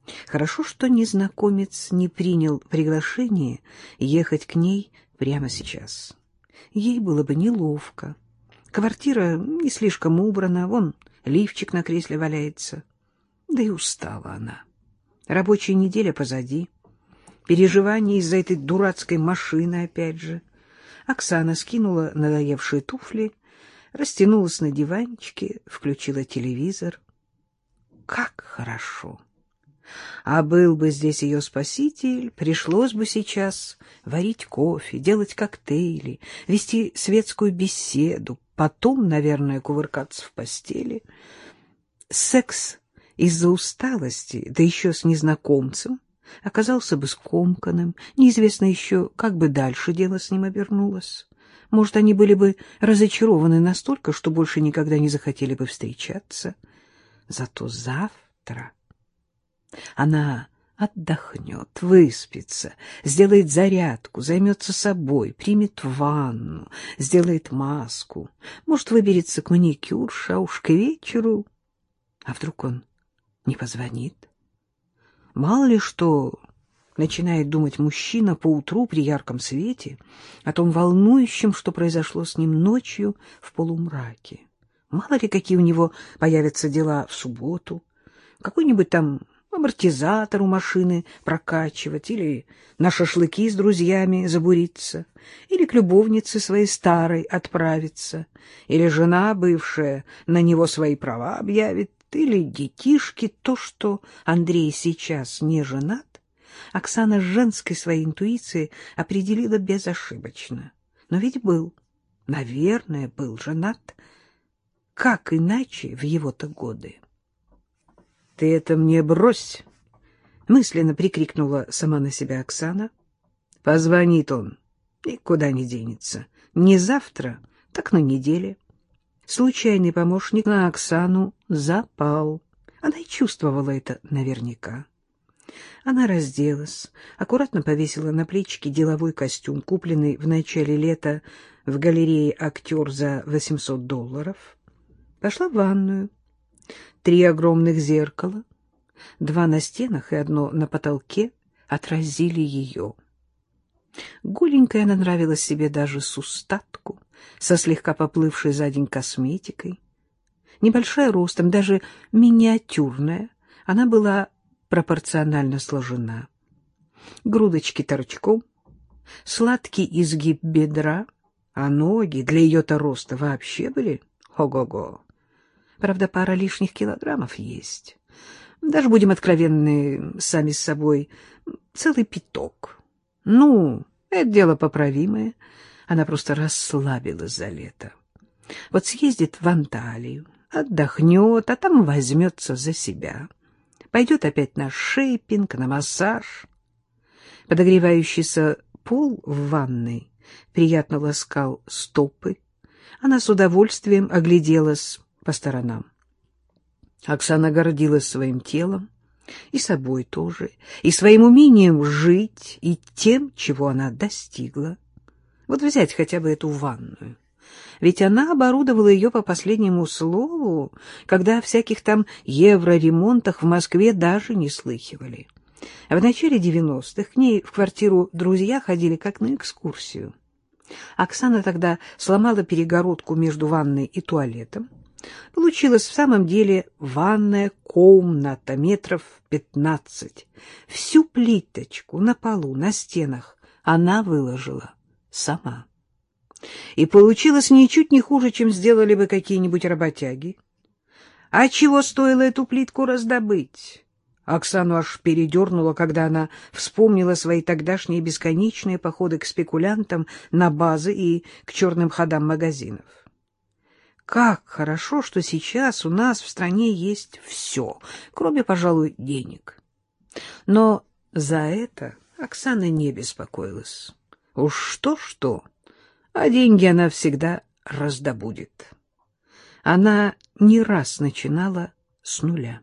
Хорошо, что незнакомец не принял приглашение ехать к ней прямо сейчас. Ей было бы неловко. Квартира не слишком убрана, вон лифчик на кресле валяется. Да и устала она. Рабочая неделя позади. Переживания из-за этой дурацкой машины опять же. Оксана скинула надоевшие туфли, растянулась на диванчике, включила телевизор. Как хорошо! А был бы здесь ее спаситель, пришлось бы сейчас варить кофе, делать коктейли, вести светскую беседу, потом, наверное, кувыркаться в постели. Секс из-за усталости, да еще с незнакомцем, оказался бы скомканным, неизвестно еще, как бы дальше дело с ним обернулось. Может, они были бы разочарованы настолько, что больше никогда не захотели бы встречаться. Зато завтра она отдохнет, выспится, сделает зарядку, займется собой, примет ванну, сделает маску, может, выберется к маникюрше, а уж к вечеру... А вдруг он не позвонит? Мало ли что начинает думать мужчина поутру при ярком свете о том волнующем, что произошло с ним ночью в полумраке. Мало ли какие у него появятся дела в субботу, какой-нибудь там амортизатор у машины прокачивать, или на шашлыки с друзьями забуриться, или к любовнице своей старой отправиться, или жена бывшая на него свои права объявит, или детишки. То, что Андрей сейчас не женат, Оксана с женской своей интуицией определила безошибочно. Но ведь был, наверное, был женат. Как иначе в его-то годы? — Ты это мне брось! — мысленно прикрикнула сама на себя Оксана. — Позвонит он, никуда не денется. Не завтра, так на неделе. Случайный помощник на Оксану запал. Она и чувствовала это наверняка. Она разделась, аккуратно повесила на плечики деловой костюм, купленный в начале лета в галерее «Актер» за $800. Пошла в ванную. 3 огромных зеркала, 2 на стенах и 1 на потолке, отразили ее. Голенькая она нравилась себе даже с устатку, со слегка поплывшей за день косметикой. Небольшая ростом, даже миниатюрная, она была пропорционально сложена. Грудочки торчком, сладкий изгиб бедра, а ноги для ее-то роста вообще были ого-го. Правда, пара лишних килограммов есть. Даже будем откровенны сами с собой, целый пяток. Ну, это дело поправимое. Она просто расслабилась за лето. Вот съездит в Анталию, отдохнет, а там возьмется за себя. Пойдет опять на шейпинг, на массаж. Подогревающийся пол в ванной приятно ласкал стопы. Она с удовольствием огляделась по сторонам. Оксана гордилась своим телом, и собой тоже, и своим умением жить, и тем, чего она достигла. Вот взять хотя бы эту ванную. Ведь она оборудовала ее по последнему слову, когда о всяких там евроремонтах в Москве даже не слыхивали. В начале 90-х к ней в квартиру друзья ходили как на экскурсию. Оксана тогда сломала перегородку между ванной и туалетом. Получилась в самом деле ванная комната метров 15. Всю плиточку на полу, на стенах она выложила сама. И получилось ничуть не хуже, чем сделали бы какие-нибудь работяги. А чего стоило эту плитку раздобыть? Оксану аж передернуло, когда она вспомнила свои тогдашние бесконечные походы к спекулянтам на базы и к черным ходам магазинов. Как хорошо, что сейчас у нас в стране есть все, кроме, пожалуй, денег. Но за это Оксана не беспокоилась. Уж что-что, а деньги она всегда раздобудет. Она не раз начинала с нуля.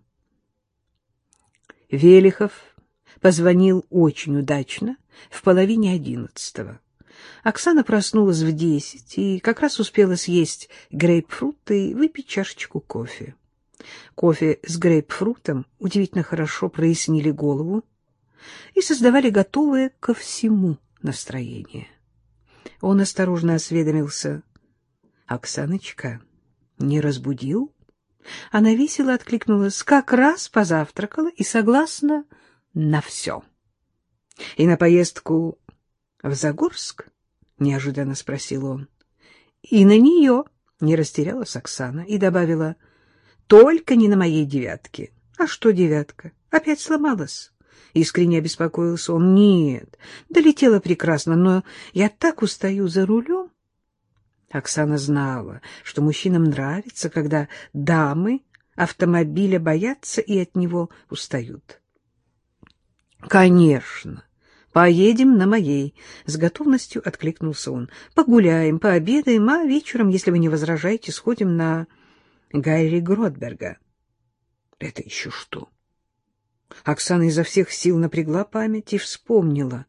Велихов позвонил очень удачно в 10:30. Оксана проснулась в 10 и как раз успела съесть грейпфрут и выпить чашечку кофе. Кофе с грейпфрутом удивительно хорошо прояснили голову и создавали готовое ко всему настроение. Он осторожно осведомился: «Оксаночка, не разбудил?» Она весело откликнулась: «Как раз позавтракала и согласна на все». «И на поездку в Загорск?» — неожиданно спросил он. «И на нее», — не растерялась Оксана и добавила: «только не на моей девятке». «А что девятка? Опять сломалась?» — искренне обеспокоился он. «Нет, долетела прекрасно, но я так устаю за рулем». Оксана знала, что мужчинам нравится, когда дамы автомобиля боятся и от него устают. «Конечно, поедем на моей», — с готовностью откликнулся он. «Погуляем, пообедаем, а вечером, если вы не возражаете, сходим на Гайри Гротберга». «Это еще что?» Оксана изо всех сил напрягла память и вспомнила.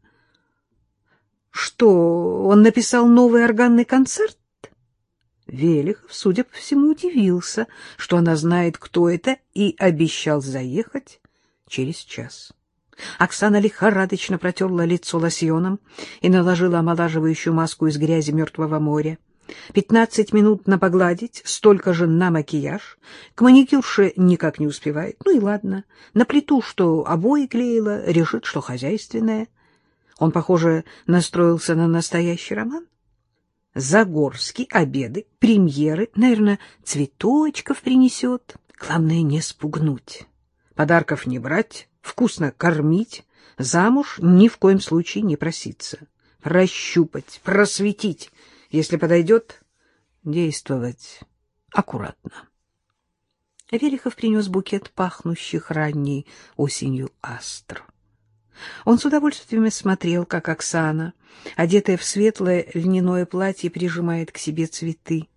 «Что, он написал новый органный концерт?» Велихов, судя по всему, удивился, что она знает, кто это, и обещал заехать через час. Оксана лихорадочно протерла лицо лосьоном и наложила омолаживающую маску из грязи Мертвого моря. 15 минут на погладить, столько же на макияж. К маникюрше никак не успевает. Ну и ладно. На плиту, что обои клеила, решит, что хозяйственная. Он, похоже, настроился на настоящий роман. Загорский, обеды, премьеры, наверное, цветочков принесет. Главное, не спугнуть. Подарков не брать, вкусно кормить, замуж ни в коем случае не проситься. Прощупать, просветить, если подойдет, действовать аккуратно. Велихов принес букет пахнущих ранней осенью астр. Он с удовольствием смотрел, как Оксана, одетая в светлое льняное платье, прижимает к себе цветы.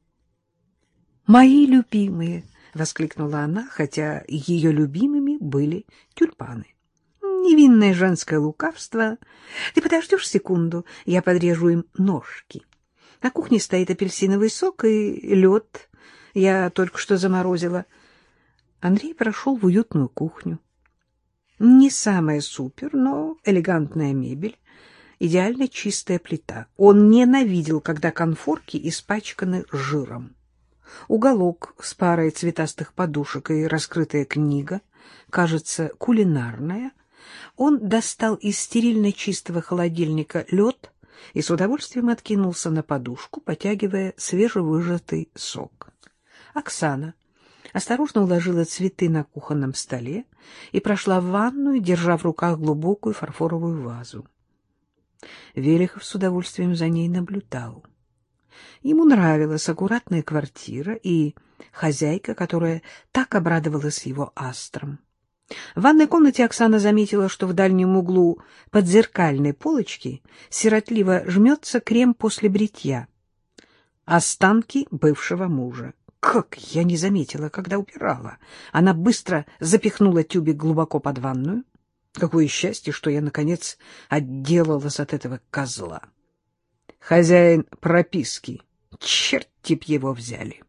«Мои любимые!» — воскликнула она, хотя ее любимыми были тюльпаны. «Невинное женское лукавство. Ты подождешь секунду, я подрежу им ножки. На кухне стоит апельсиновый сок и лед. Я только что заморозила». Андрей прошел в уютную кухню. Не самая супер, но элегантная мебель, идеально чистая плита. Он ненавидел, когда конфорки испачканы жиром. Уголок с парой цветастых подушек и раскрытая книга, кажется, кулинарная. Он достал из стерильно чистого холодильника лед и с удовольствием откинулся на подушку, потягивая свежевыжатый сок. Оксана осторожно уложила цветы на кухонном столе и прошла в ванную, держа в руках глубокую фарфоровую вазу. Велихов с удовольствием за ней наблюдал. Ему нравилась аккуратная квартира и хозяйка, которая так обрадовалась его астрам. В ванной комнате Оксана заметила, что в дальнем углу под зеркальной полочки сиротливо жмется крем после бритья. Останки бывшего мужа. Как я не заметила, когда убирала. Она быстро запихнула тюбик глубоко под ванную. Какое счастье, что я, наконец, отделалась от этого козла. Хозяин прописки. Черти б его взяли.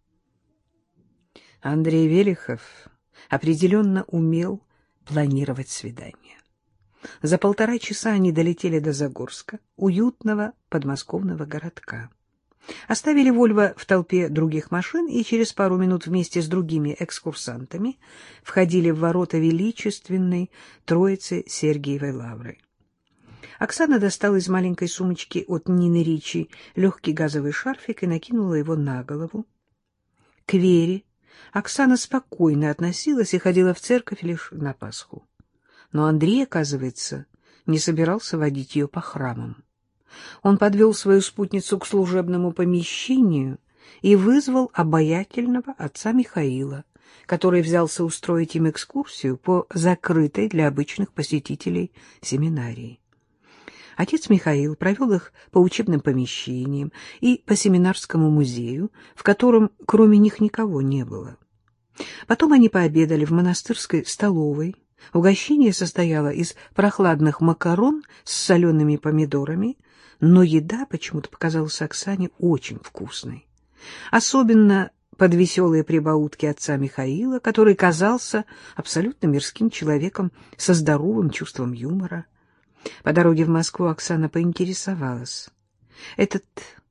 Андрей Велихов определенно умел планировать свидания. За 1,5 часа они долетели до Загорска, уютного подмосковного городка. Оставили Вольво в толпе других машин и через пару минут вместе с другими экскурсантами входили в ворота величественной Троицы Сергиевой Лавры. Оксана достала из маленькой сумочки от Нины Ричи легкий газовый шарфик и накинула его на голову. К Вере Оксана спокойно относилась и ходила в церковь лишь на Пасху. Но Андрей, оказывается, не собирался водить ее по храмам. Он подвел свою спутницу к служебному помещению и вызвал обаятельного отца Михаила, который взялся устроить им экскурсию по закрытой для обычных посетителей семинарии. Отец Михаил провел их по учебным помещениям и по семинарскому музею, в котором кроме них никого не было. Потом они пообедали в монастырской столовой. Угощение состояло из прохладных макарон с солеными помидорами, но еда почему-то показалась Оксане очень вкусной. Особенно под веселые прибаутки отца Михаила, который казался абсолютно мирским человеком со здоровым чувством юмора. По дороге в Москву Оксана поинтересовалась: «Этот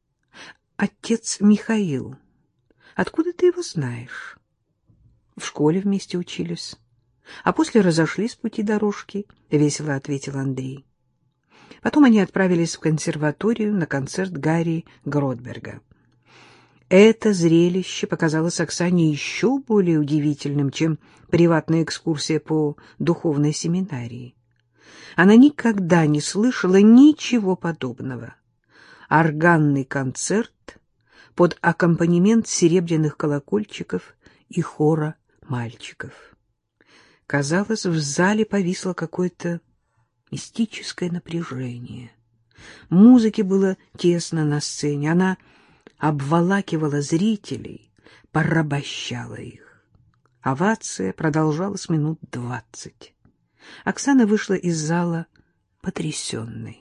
отец Михаил, откуда ты его знаешь?» «В школе вместе учились, а после разошлись с пути дорожки», — весело ответил Андрей. Потом они отправились в консерваторию на концерт Гарри Гродберга. Это зрелище показалось Оксане еще более удивительным, чем приватная экскурсия по духовной семинарии. Она никогда не слышала ничего подобного. Органный концерт под аккомпанемент серебряных колокольчиков и хора мальчиков. Казалось, в зале повисло какое-то мистическое напряжение. Музыке было тесно на сцене, она обволакивала зрителей, порабощала их. Овация продолжалась минут 20. Оксана вышла из зала потрясенной.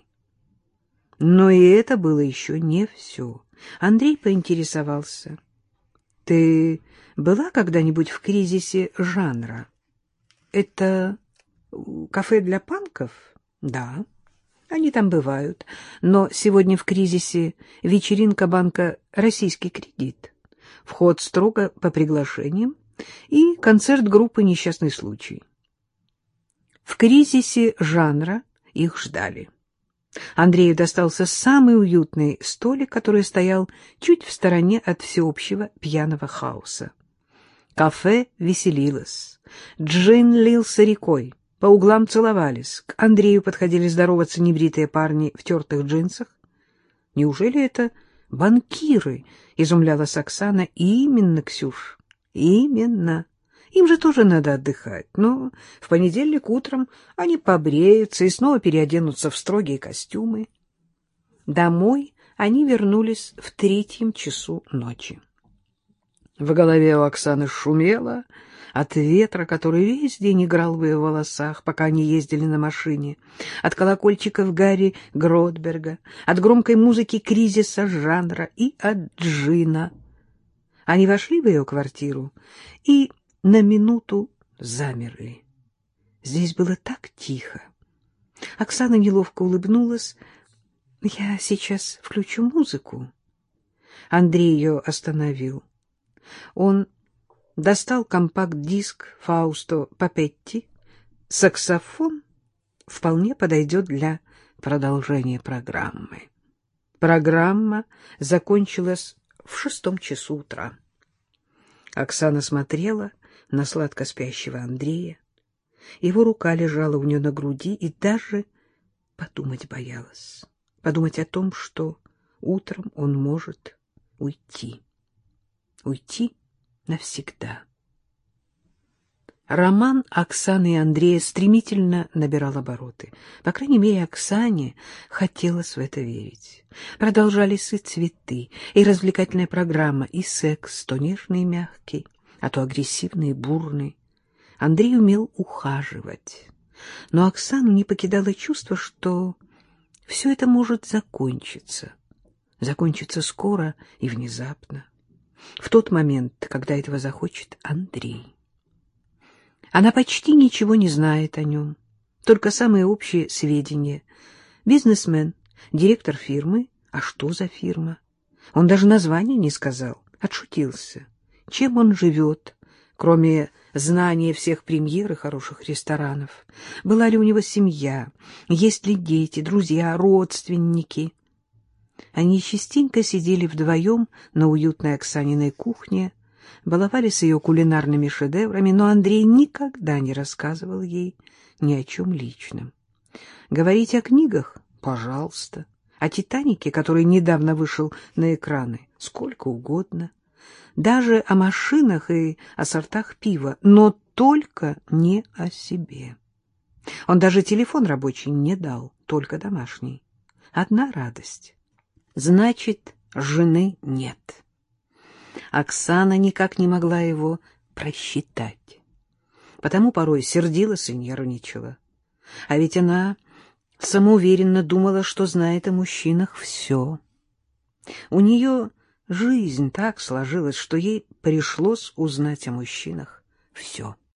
Но и это было еще не все. Андрей поинтересовался: «Ты была когда-нибудь в кризисе жанра?» «Это кафе для панков?» «Да, они там бывают. Но сегодня в кризисе вечеринка банка «Российский кредит». Вход строго по приглашениям и концерт группы «Несчастный случай». В кризисе жанра их ждали. Андрею достался самый уютный столик, который стоял чуть в стороне от всеобщего пьяного хаоса. Кафе веселилось, джин лился рекой, по углам целовались, к Андрею подходили здороваться небритые парни в тертых джинсах. «Неужели это банкиры?» — изумлялась Оксана. «Именно, Ксюш, именно. Им же тоже надо отдыхать. Но в понедельник утром они побреются и снова переоденутся в строгие костюмы». Домой они вернулись в 3 часу ночи. В голове у Оксаны шумело от ветра, который весь день играл в ее волосах, пока они ездили на машине, от колокольчиков Гарри Гродберга, от громкой музыки кризиса жанра и от джина. Они вошли в ее квартиру и на минуту замерли. Здесь было так тихо. Оксана неловко улыбнулась. «Я сейчас включу музыку». Андрей ее остановил. Он достал компакт-диск Фаусто Папетти. Саксофон вполне подойдет для продолжения программы. Программа закончилась в 6 часу утра. Оксана смотрела на сладко спящего Андрея. Его рука лежала у нее на груди, и даже подумать боялась. Подумать о том, что утром он может уйти. Уйти навсегда. Роман Оксаны и Андрея стремительно набирал обороты. По крайней мере, Оксане хотелось в это верить. Продолжались и цветы, и развлекательная программа, и секс, то нежный и мягкий, а то агрессивный и бурный. Андрей умел ухаживать. Но Оксану не покидало чувство, что все это может закончиться. Закончиться скоро и внезапно. В тот момент, когда этого захочет Андрей. Она почти ничего не знает о нем, только самые общие сведения. Бизнесмен, директор фирмы. А что за фирма? Он даже название не сказал, отшутился. Чем он живет, кроме знания всех премьер и хороших ресторанов? Была ли у него семья? Есть ли дети, друзья, родственники? Они частенько сидели вдвоем на уютной Оксаниной кухне, баловались ее кулинарными шедеврами, но Андрей никогда не рассказывал ей ни о чем личном. Говорить о книгах — пожалуйста. О «Титанике», который недавно вышел на экраны, сколько угодно. Даже о машинах и о сортах пива, но только не о себе. Он даже телефон рабочий не дал, только домашний. Одна радость. Значит, жены нет. Оксана никак не могла его просчитать. Потому порой сердилась и нервничала. А ведь она самоуверенно думала, что знает о мужчинах все. У нее Жизнь так сложилась, что ей пришлось узнать о мужчинах все.